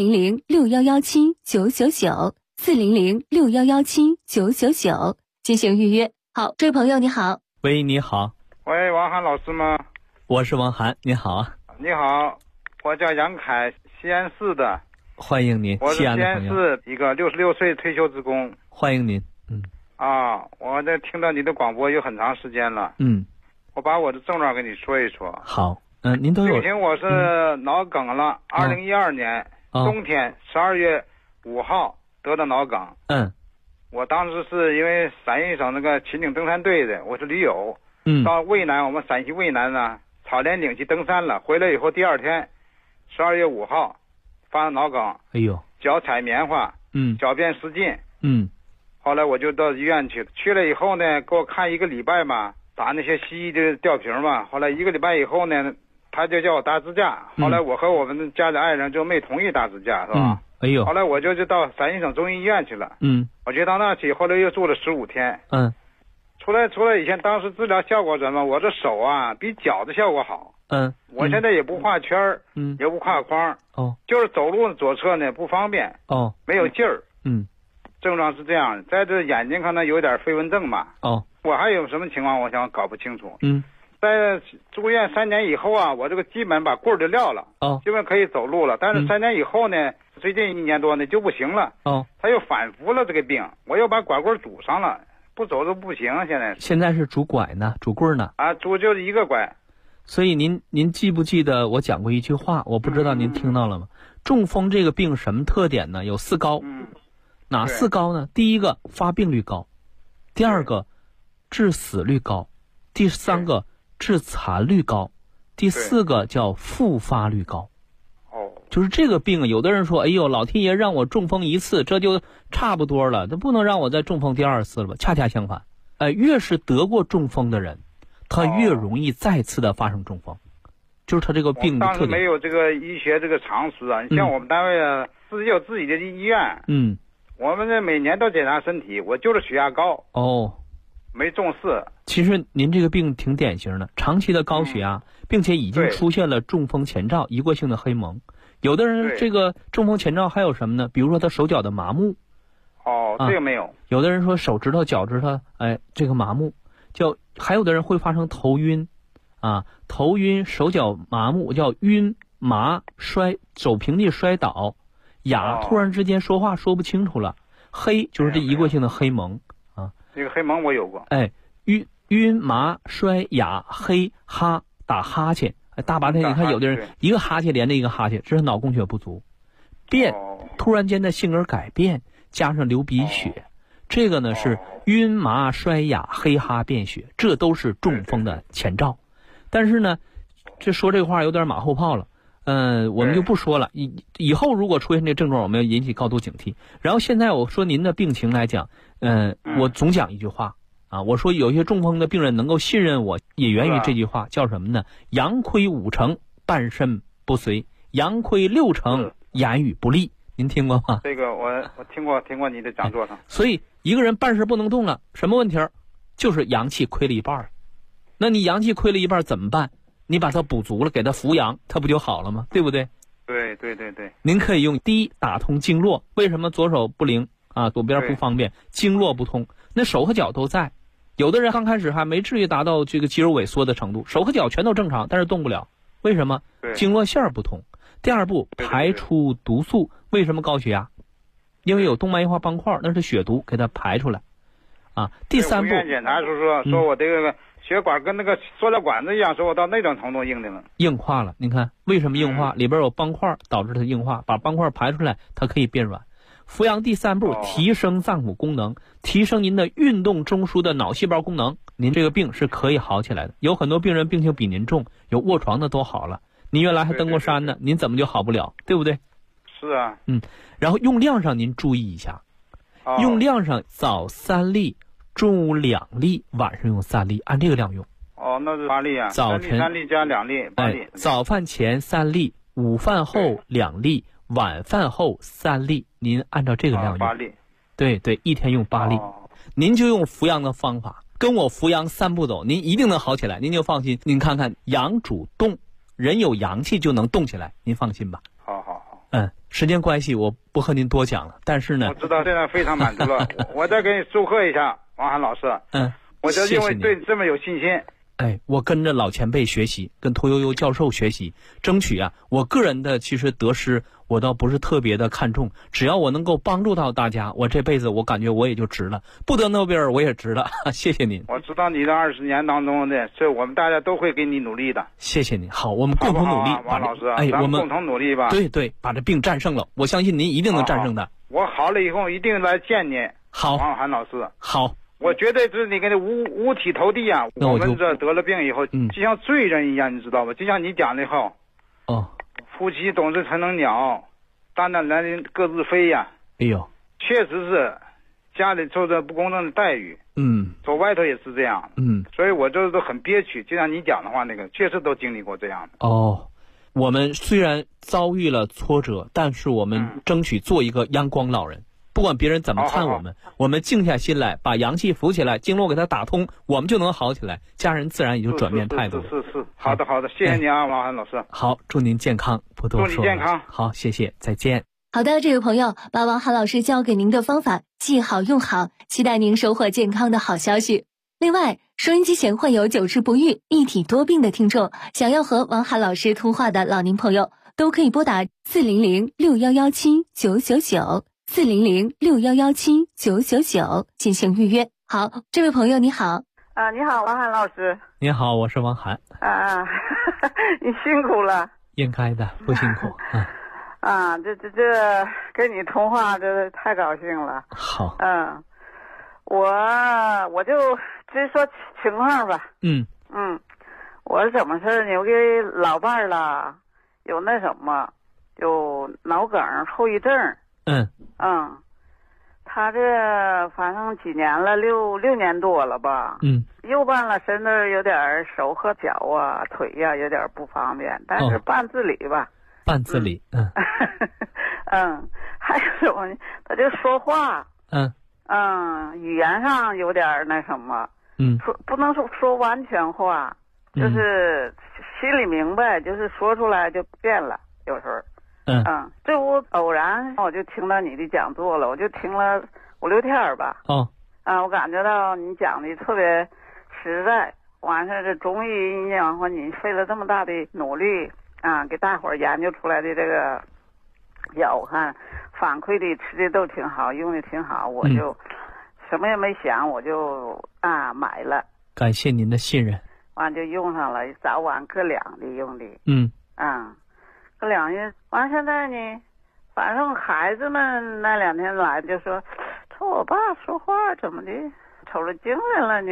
400-6117-999，400-6117-999进行预约。好，这位朋友你好。 喂，你好。 喂，王涵老师吗？ 我是王涵，你好啊。 你好，我叫杨凯，西安市的。 欢迎您， 我是西安市一个66岁退休职工。 欢迎您。 我这听到你的广播有很长时间了。 我把我的症状跟你说一说。 好， 您都有。 病情我是脑梗了，2012年冬天12月5号得的脑梗。我当时是因为陕西省那个秦岭登山队的，我是驴友。到渭南，我们陕西渭南呢草连岭去登山了，回来以后第二天12月5号发脑梗。 哎呦， 脚踩棉花，小便失禁。后来我就到医院去了以后呢，给我看1个礼拜嘛，打那些西医的吊瓶嘛。后来1个礼拜以后呢，他就叫我搭支架。后来我和我们家里爱人就没同意搭支架，是吧？ 哎呦， 后来我就到陕西省中医医院去了。我就到那去，后来又住了15天。出来以前，当时治疗效果怎么？我这手啊比脚的效果好。我现在也不画圈儿，也不画框。就是走路左侧呢不方便。没有劲儿。症状是这样，在这眼睛可能有点飞蚊症嘛。我还有什么情况？我想搞不清楚。在住院3年以后啊，我这个基本把棍儿就撂了。基本可以走路了。但是3年以后呢，最近1年多呢就不行了。他又反复了这个病，我又把拐棍堵上了，不走都不行。现在是拄拐呢，拄棍呢？ 拄就是1个拐。 所以您记不记得我讲过一句话？我不知道您听到了吗？中风这个病什么特点呢？有4高。哪4高呢？第一个发病率高，第二个致死率高，第3个致残率高，第4个叫复发率高。就是这个病，有的人说，哎呦，老天爷让我中风1次，这就差不多了，他不能让我再中风第2次了吧？恰恰相反，越是得过中风的人，他越容易再次的发生中风，就是他这个病的特点。 当时没有这个医学这个常识啊，你像我们单位啊，自己有自己的医院。我们这每年都检查身体，我就是血压高。没重视。 其实您这个病挺典型的，长期的高血压，并且已经出现了中风前兆，一过性的黑蒙。有的人这个中风前兆还有什么呢？比如说他手脚的麻木。 这个没有。 有的人说手指头、脚趾头，这个麻木，还有的人会发生头晕，头晕、手脚麻木，叫晕麻走平地摔倒。哑，突然之间说话说不清楚了。黑就是这一过性的黑蒙这个黑蒙我有过。 晕麻衰哑黑哈打哈欠。大白天你看有的人一个哈欠连着一个哈欠，这是脑供血不足。突然间的性格改变，加上流鼻血，这个呢是晕麻衰哑黑哈便血，这都是中风的前兆。但是呢，这说这话有点马后炮了。我们就不说了。以后如果出现这症状，我们要引起高度警惕。然后现在我说您的病情来讲，我总讲一句话我说有些中风的病人能够信任我，也源于这句话，叫什么呢？阳亏5成，半身不遂；阳亏6成，言语不利。您听过吗？ 这个我听过你的讲座上。 所以一个人半身不能动了，什么问题？就是阳气亏了一半。那你阳气亏了一半怎么办？你把它补足了，给它扶阳，它不就好了吗？对不对？ 对。 您可以用第一打通经络。为什么左手不灵左边不方便？经络不通，那手和脚都在。有的人刚开始还没至于达到这个肌肉萎缩的程度，手和脚全都正常，但是动不了。为什么？经络线不通。第二步，排出毒素。为什么高血压？因为有动脉硬化斑块，那是血毒，给它排出来第3步， 检查说我这个血管跟那个塑料管子一样，说我到那种程度硬的了， 硬化了。您看为什么硬化？里边有斑块导致它硬化，把斑块排出来，它可以变软。扶阳第3步，提升脏腑功能，提升您的运动中枢的脑细胞功能，您这个病是可以好起来的。有很多病人病情比您重，有卧床的都好了，您原来还登过山呢，您怎么就好不了？对不对？ 是啊。 然后用量上您注意一下，用量上早3粒，中午2粒，晚上用3粒，按这个量用。 那是8粒啊。 早晨 3粒加2粒，8粒。 早饭前3粒，午饭后2粒，晚饭后3粒，您按照这个量用。 8粒。 对，一天用8粒。您就用扶阳的方法，跟我扶阳3步走，您一定能好起来，您就放心。您看看，阳主动，人有阳气就能动起来，您放心吧。 好。 时间关系我不和您多讲了，但是呢， 我知道现在非常满足了。我再给你祝贺一下王涵老师。我就因为对你这么有信心， 我跟着老前辈学习，跟屠呦呦教授学习，争取啊，我个人的其实得失我倒不是特别的看重，只要我能够帮助到大家，我这辈子我感觉我也就值了，不得诺贝尔我也值了。谢谢您。 我知道你的20年当中的，这我们大家都会给你努力的。 谢谢您。好，我们共同努力， 王老师， 我们共同努力吧。 对，把这病战胜了，我相信您一定能战胜的。 我好了以后一定来见你。 好， 王涵老师。 好。 我绝对是你给他五体投地啊！我们这得了病以后，就像罪人一样，你知道吧？就像你讲的好，夫妻懂事才能鸟，大难来临各自飞呀。 哎呦， 确实是家里受着不公正的待遇，走外头也是这样，所以我这都很憋屈。就像你讲的话，那个确实都经历过这样的。 我们虽然遭遇了挫折，但是我们争取做一个阳光老人。不管别人怎么看我们，我们静下心来，把阳气扶起来，经络给它打通，我们就能好起来，家人自然也就转变态度了。 是，好的，谢谢你啊，王涵老师。 好，祝您健康，不多说。 祝你健康。 好，谢谢，再见。 好的，这位朋友，把王涵老师教给您的方法记好用好，期待您收获健康的好消息。另外，收音机前患有久治不愈、一体多病的听众，想要和王涵老师通话的老年朋友，都可以拨打400-6117-999。400-6117-999进行预约。好，这位朋友你好。 你好，王涵老师。 你好，我是王涵。 你辛苦了。 应该的，不辛苦。 这跟你通话真是太高兴了。 好。 我就直说情况吧。我是怎么事呢？我给老伴儿了，有那什么，有脑梗后遗症。他这反正几年了，六年多了吧。右半拉身子有点手和脚啊、腿呀有点不方便，但是半自理吧。 半自理。 还有什么呢？他就说话。语言上有点那什么。说不能说完全话，就是心里明白，就是说出来就变了，有时候。这我偶然我就听到你的讲座了，我就听了5-6天吧。我感觉到你讲的特别实在，完事这中医你讲话你费了这么大的努力给大伙儿研究出来的这个药，我看反馈的吃的都挺好，用的挺好，我就什么也没想，我就买了。 感谢您的信任。 完就用上了，早晚各2的用的。各2月，完现在呢，反正孩子们那2天来就说我爸说话怎么的，瞅着精神了呢。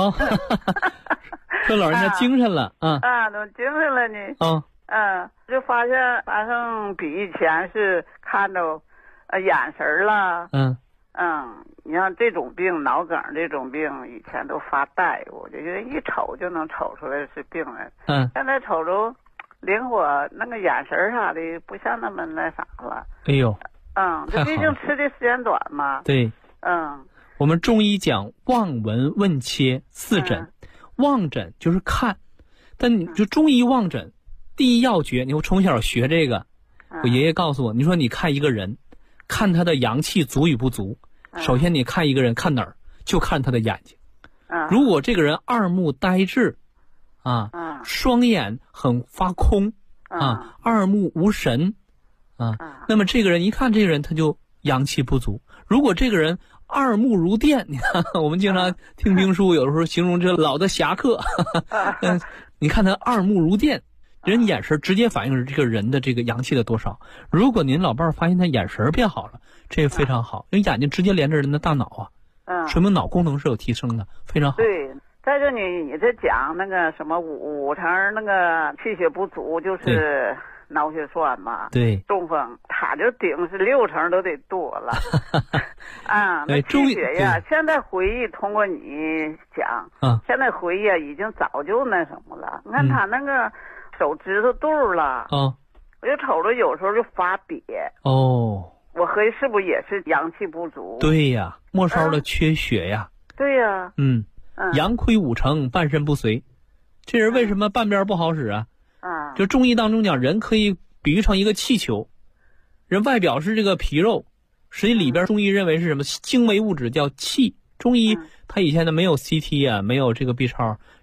说老人家精神了。 都精神了呢。就发现反正比以前是看到眼神了。你像这种病，脑梗这种病，以前都发呆，我就觉得一瞅就能瞅出来是病人。现在瞅着灵活，那个眼神啥的不像那么那啥了。 哎呦。 这毕竟吃的时间短嘛。 对。我们中医讲望闻问切4诊，望诊就是看，但你就中医望诊，第一要诀，我从小学这个，我爷爷告诉我，你说你看一个人，看他的阳气足与不足，首先你看一个人看哪儿，就看他的眼睛。如果这个人二目呆滞，双眼很发空，二目无神，那么这个人一看这个人他就阳气不足。如果这个人二目如电，你看我们经常听兵书，有的时候形容这老的侠客，你看他二目如电，人眼神直接反映这个人的这个阳气的多少。如果您老伴儿发现他眼神变好了，这非常好，因为眼睛直接连着人的大脑说明脑功能是有提升的，非常好。 对，再就你这讲那个什么五成那个气血不足，就是脑血栓嘛。对，中风他就顶是6成都得多了。那气血呀，现在回忆通过你讲，现在回忆已经早就那什么了。你看他那个手指头肚了，我就瞅着有时候就发瘪。我合计是不是也是阳气不足？ 对呀，末梢的缺血呀。 对呀。 阳亏5成，半身不遂。这人为什么半边不好使啊？就中医当中讲，人可以比喻成一个气球，人外表是这个皮肉，实际里边中医认为是什么精微物质叫气。中医它以前的没有 CT 没有这个 B 超，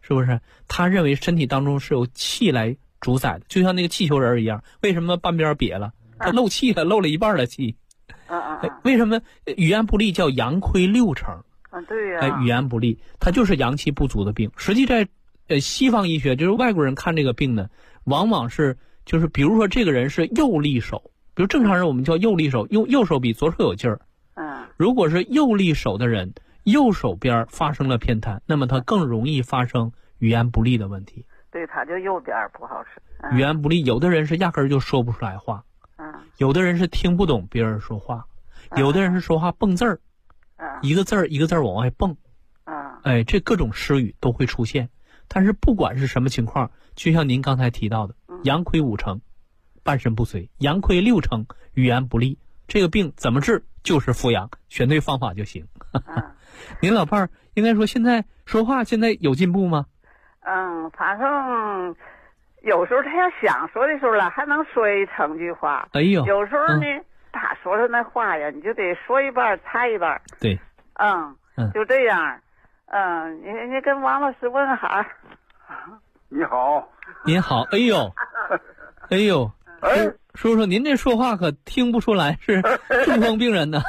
是不是？他认为身体当中是由气来主宰的，就像那个气球人一样。为什么半边瘪了？他漏气了，漏了一半的气。为什么语言不利叫阳亏六成？ 对呀。 语言不利，它就是阳气不足的病。实际在西方医学，就是外国人看这个病呢，往往是就是比如说这个人是右利手，比如正常人我们叫右利手，右手比左手有劲儿。如果是右利手的人，右手边发生了偏瘫，那么他更容易发生语言不利的问题。 对，他就右边不好使。 语言不利，有的人是压根儿就说不出来话。有的人是听不懂别人说话，有的人是说话蹦字儿，一个字儿一个字儿往外蹦。这各种失语都会出现。但是不管是什么情况，就像您刚才提到的，阳亏5成，半身不遂；阳亏6成，语言不利。这个病怎么治？就是复阳，选对方法就行。您老伴儿应该说现在说话现在有进步吗？ 反正有时候他要想说的时候了，还能说一成句话。 哎呦， 有时候呢，他说的那话呀，你就得说一半猜一半。 对。 就这样。你跟王老师问好。 你好。 您好。哎呦，哎呦，叔叔，您这说话可听不出来是中风病人呢。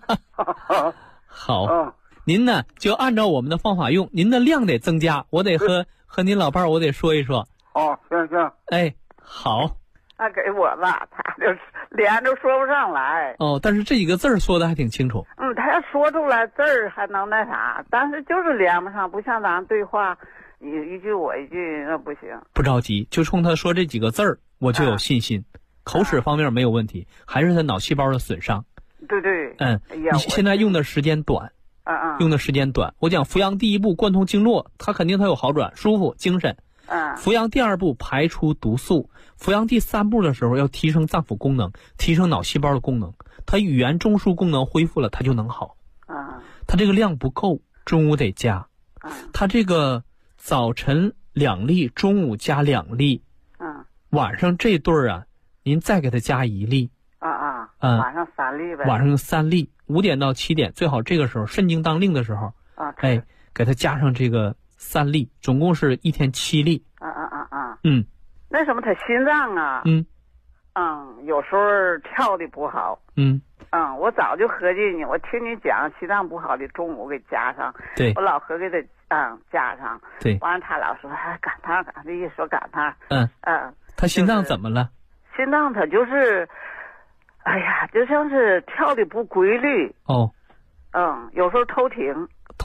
好，您呢就按照我们的方法用，您的量得增加，我得和您老伴儿我得说一说。 行。 哎，好。 他给我吧，他就连着说不上来。 但是这几个字儿说的还挺清楚。 他要说出来字儿还能那啥，但是就是连不上，不像咱对话，一句我一句那不行。不着急，就冲他说这几个字儿，我就有信心。口齿方面没有问题，还是他脑细胞的损伤。 对。 你现在用的时间短。用的时间短。我讲扶阳第一步贯通经络，他肯定有好转，舒服，精神。扶阳第二步排出毒素，扶阳第3步的时候要提升脏腑功能，提升脑细胞的功能，他语言中枢功能恢复了，他就能好。他这个量不够，中午得加。他这个早晨2粒，中午加2粒。晚上这对儿啊，您再给他加1粒。 晚上3粒呗。 晚上3粒，5点到7点，最好这个时候肾经当令的时候。给他加上这个3粒，总共是1天7粒。 那什么，他心脏啊，有时候跳的不好。我早就合计你，我听你讲心脏不好的，中午给加上。 对， 我老合计得加上。 对， 完了他老说赶趟，这一说赶趟。 他心脏怎么了？ 心脏他就是，哎呀，就像是跳的不规律。有时候偷停。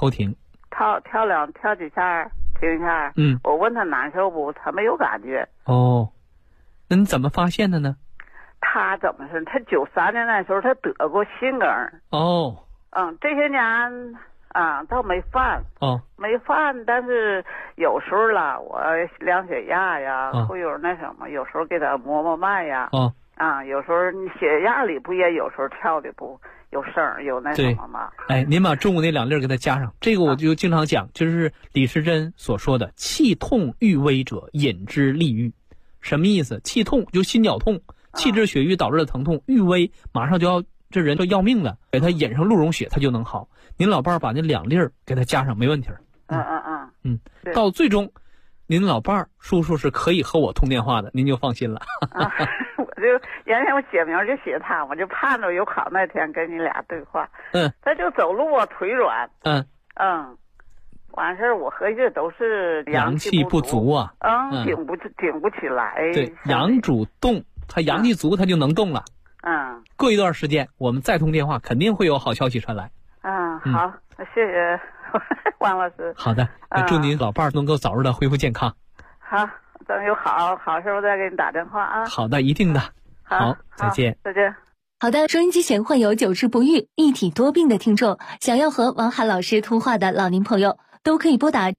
跳几下停一下。我问他难受不，他没有感觉。 那你怎么发现的呢？ 他怎么是？他93年那时候他得过心梗。这些年倒没犯。没犯，但是有时候啦，我量血压呀，会有那什么，有时候给他摸脉呀。有时候你血压里不也有时候跳的不有声有那什么吗？ 您把中午那2粒给他加上，这个我就经常讲，就是李时珍所说的气痛欲危者引之利郁。什么意思？气痛就心绞痛，气滞血瘀导致的疼痛，欲危马上就要这人就要命了，给他引上鹿茸血他就能好。您老伴儿把那2粒给他加上没问题。到最终您老伴儿叔叔是可以和我通电话的，您就放心了。 我就原先我写名就写他，我就盼着有好那天跟你俩对话。他就走路啊腿软。完事儿我合计都是阳气不足啊。 顶不起来。 对，阳主动，他阳气足他就能动了。过一段时间我们再通电话，肯定会有好消息传来。 好，谢谢王老师。 好的，祝您老伴儿能够早日的恢复健康。 好，等有好事我再给你打电话啊。 好的，一定的。好，再见。 再见。 好的，收音机前患有久治不愈、一体多病的听众，想要和王涵老师通话的老年朋友，都可以拨打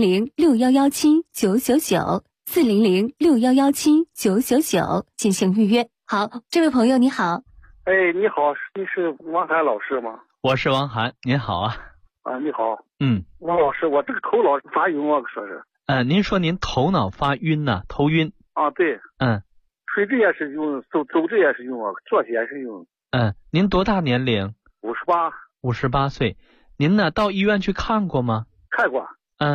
400-6117-999，400-6117-999进行预约。好，这位朋友你好。 你好，你是王涵老师吗？ 我是王涵，您好啊。 你好。王老师，我这个头脑发晕，我说是。 您说您头脑发晕呢？头晕。 对。睡着也是晕，走着也是晕，坐起也是晕。 您多大年龄 ？58。 58岁。您呢到医院去看过吗？ 看过。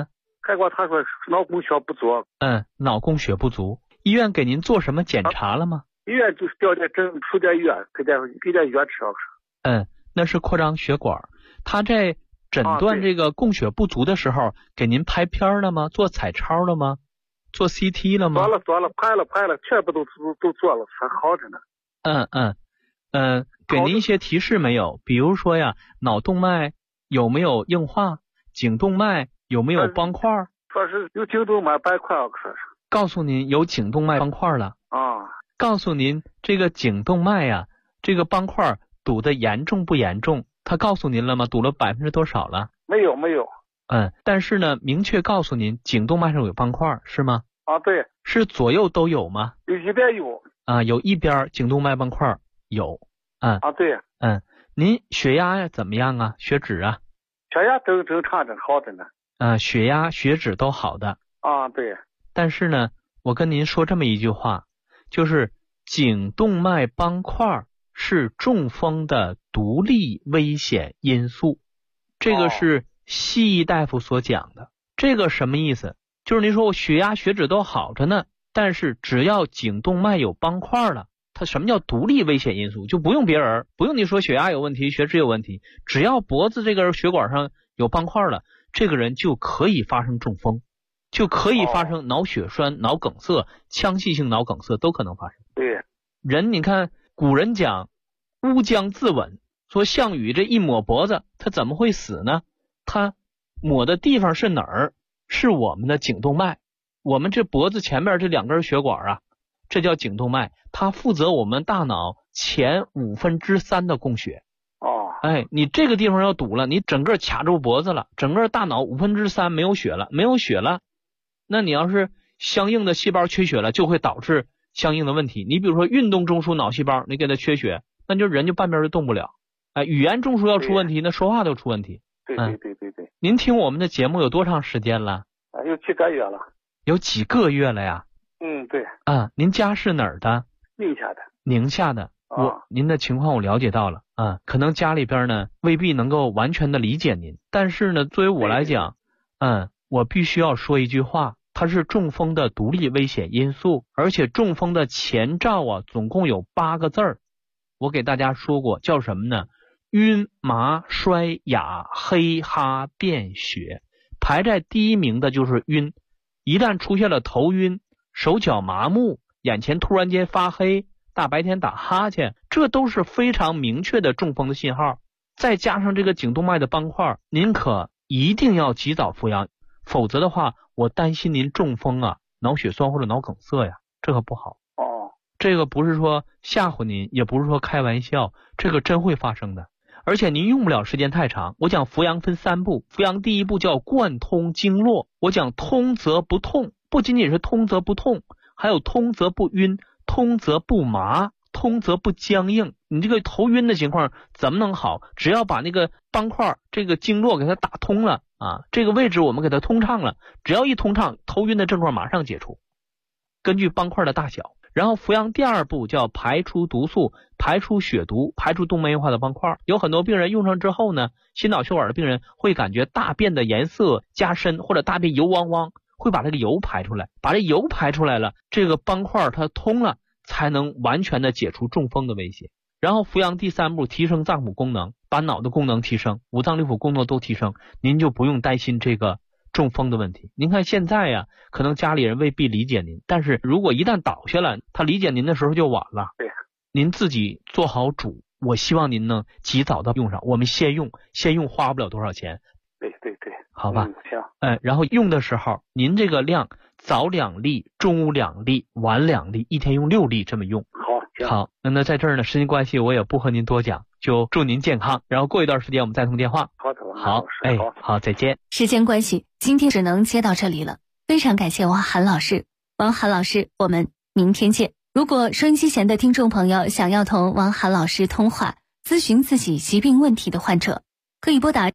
开过他说脑供血不足。 脑供血不足。医院给您做什么检查了吗？ 医院就是调点针，输点药，给点药吃。 那是扩张血管。他在诊断这个供血不足的时候，给您拍片了吗？做彩超了吗？做 CT 了吗？ 做了，拍了，全部都做了，还好着呢。 给您一些提示没有？比如说呀，脑动脉有没有硬化？颈动脉有没有斑块？ 说是有颈动脉斑块，说是。 告诉您有颈动脉斑块了。告诉您这个颈动脉呀，这个斑块堵得严重不严重？他告诉您了吗？堵了多少了？ 没有。 但是呢，明确告诉您颈动脉上有斑块，是吗？ 对。 是左右都有吗？ 有一边有。 有一边颈动脉斑块有。 对。 您血压呀怎么样啊？血脂啊？ 血压正常着，好着呢。 血压、血脂都好的。 对。 但是呢，我跟您说这么一句话，就是颈动脉斑块是中风的独立危险因素，这个是西医大夫所讲的。这个什么意思？就是您说我血压血脂都好着呢，但是只要颈动脉有斑块了，它什么叫独立危险因素？就不用别人，不用你说血压有问题，血脂有问题，只要脖子这根血管上有斑块了，这个人就可以发生中风，就可以发生脑血栓、脑梗塞、腔隙性脑梗塞都可能发生。 对。 人你看古人讲乌江自刎，说项羽这一抹脖子，他怎么会死呢？他抹的地方是哪儿？是我们的颈动脉。我们这脖子前面这两根血管啊，这叫颈动脉，它负责我们大脑前3/5的供血。你这个地方要堵了，你整个卡住脖子了，整个大脑3/5没有血了，那你要是相应的细胞缺血了，就会导致相应的问题。你比如说运动中枢脑细胞，你给它缺血，那就人就半边就动不了。语言中枢要出问题，那说话都出问题。 对。 您听我们的节目有多长时间了？ 有几个月了。 有几个月了呀？ 对。 您家是哪儿的？宁夏的。您的情况我了解到了。可能家里边呢未必能够完全的理解您，但是呢，作为我来讲，我必须要说一句话，它是中风的独立危险因素，而且中风的前兆啊，总共有8个字儿，我给大家说过，叫什么呢？晕、麻、衰、哑、黑、哈、便、血。排在第一名的就是晕，一旦出现了头晕、手脚麻木、眼前突然间发黑、大白天打哈欠，这都是非常明确的中风的信号。再加上这个颈动脉的斑块，您可一定要及早服药，否则的话，我担心您中风啊，脑血栓或者脑梗塞呀，这个不好。这个不是说吓唬您，也不是说开玩笑，这个真会发生的。而且您用不了时间太长。我讲扶阳分3步，扶阳第一步叫贯通经络，我讲通则不痛，不仅仅是通则不痛，还有通则不晕，通则不麻，通则不僵硬。你这个头晕的情况怎么能好？只要把那个斑块这个经络给它打通了这个位置我们给它通畅了，只要一通畅，头晕的症状马上解除，根据斑块的大小。然后扶阳第2步叫排出毒素，排出血毒，排出动脉硬化的斑块。有很多病人用上之后呢，心脑血管的病人会感觉大便的颜色加深，或者大便油汪汪，会把这个油排出来，把这油排出来了，这个斑块它通了，才能完全的解除中风的威胁。然后扶阳第3步提升脏腑功能，把脑的功能提升，五脏六腑功能都提升，您就不用担心这个中风的问题。您看现在呀，可能家里人未必理解您，但是如果一旦倒下了，他理解您的时候就晚了。 对， 您自己做好主，我希望您呢及早的用上。我们先用花不了多少钱。 对， 好吧。 行。 然后用的时候，您这个量早2粒，中午2粒，晚2粒，一天用6粒这么用。好，那在这儿呢，时间关系我也不和您多讲，就祝您健康。然后过一段时间我们再通电话。好，再见。 时间关系，今天只能接到这里了。非常感谢王涵老师，我们明天见。如果收音机前的听众朋友想要同王涵老师通话，咨询自己疾病问题的患者，可以拨打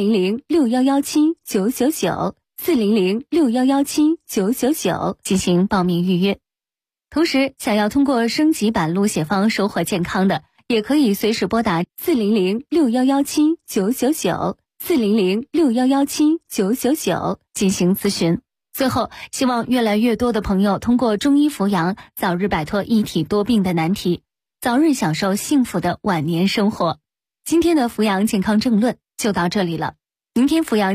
400-6117-999，400-6117-999进行报名预约。同时，想要通过升级版路写方收获健康的，也可以随时拨打400-6117-999。 400-6117-999进行咨询。最后，希望越来越多的朋友通过中医扶阳，早日摆脱一体多病的难题，早日享受幸福的晚年生活。今天的扶阳健康政论就到这里了，明天扶阳